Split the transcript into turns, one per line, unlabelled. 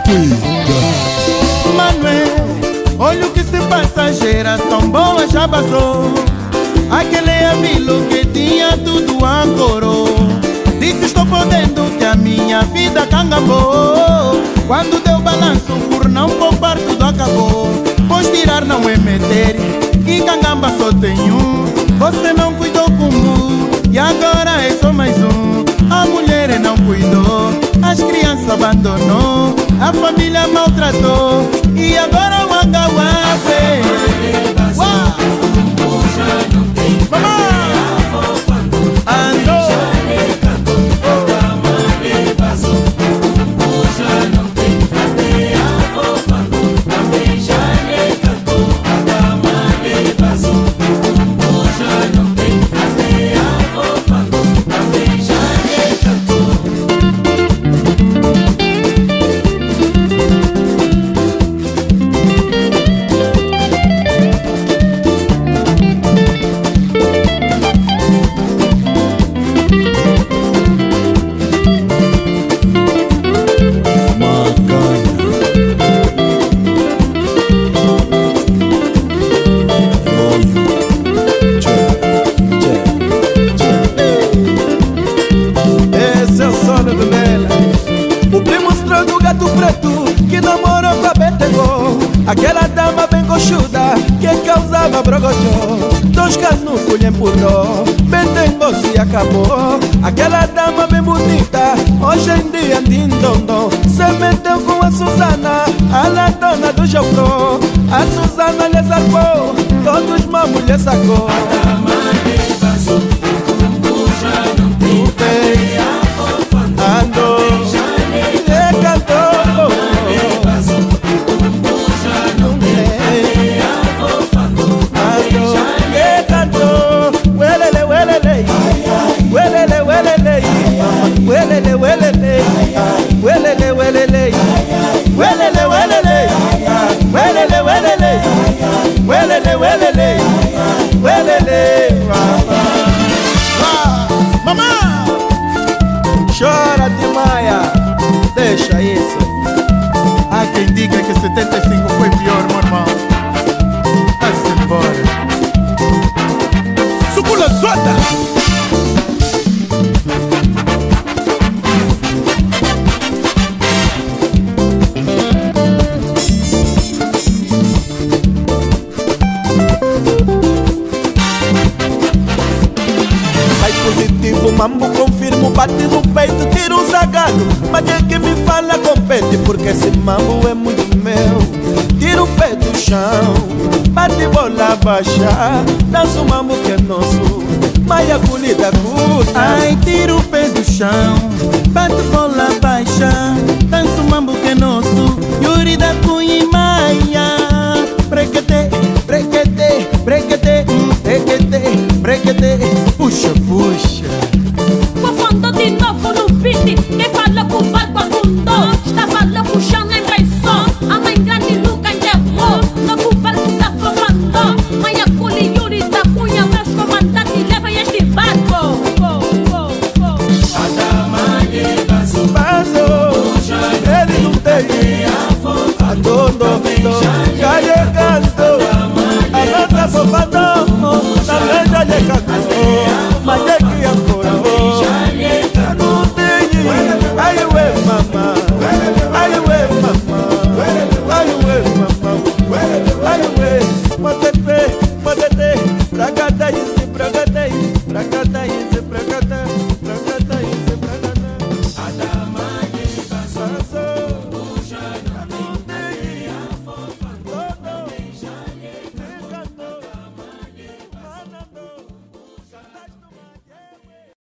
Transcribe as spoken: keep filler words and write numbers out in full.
Manuel, olha o que se passa, a geração boa já passou. Aquele avilo que tinha tudo ancorou. Disse estou podendo que a minha vida cangambou. Quando deu balanço por não poupar tudo acabou. Pois tirar não é meter, e cangamba só tem um. Você não cuidou como, e agora é só mais um. A mulher não cuidou, as crianças abandonou, a família maltratou, e agora o angauape.
Aquela dama bem coxuda que causava brogochô. Dois canucos lhe empurrou, Bentengo se acabou. Aquela dama bem bonita, hoje em dia dindondom. Se meteu com a Susana, a la dona do Jocó. A Susana lhe salvou, todos os mamos lhe sacou.
A dama lhe passou, o já não tem cadeia.
Andou, lhe cantou. Welele, welele, welele, welele, welele, welele, welele, welele, welele, welele, welele,
Mamãe,
chora de maia, deixa isso.
há quem diga que setenta e cinco foi pior, meu irmão. Vai-se embora. Sucula Zota.
Mambo confirmo, bate no peito, tira um sagado. Mas é que me fala compete, porque esse mambo é muito meu. Tira o pé do chão, bate bola baixa. Dança o mambo que é nosso, mas a colida curta.
Ai, tira o pé do chão, bate bola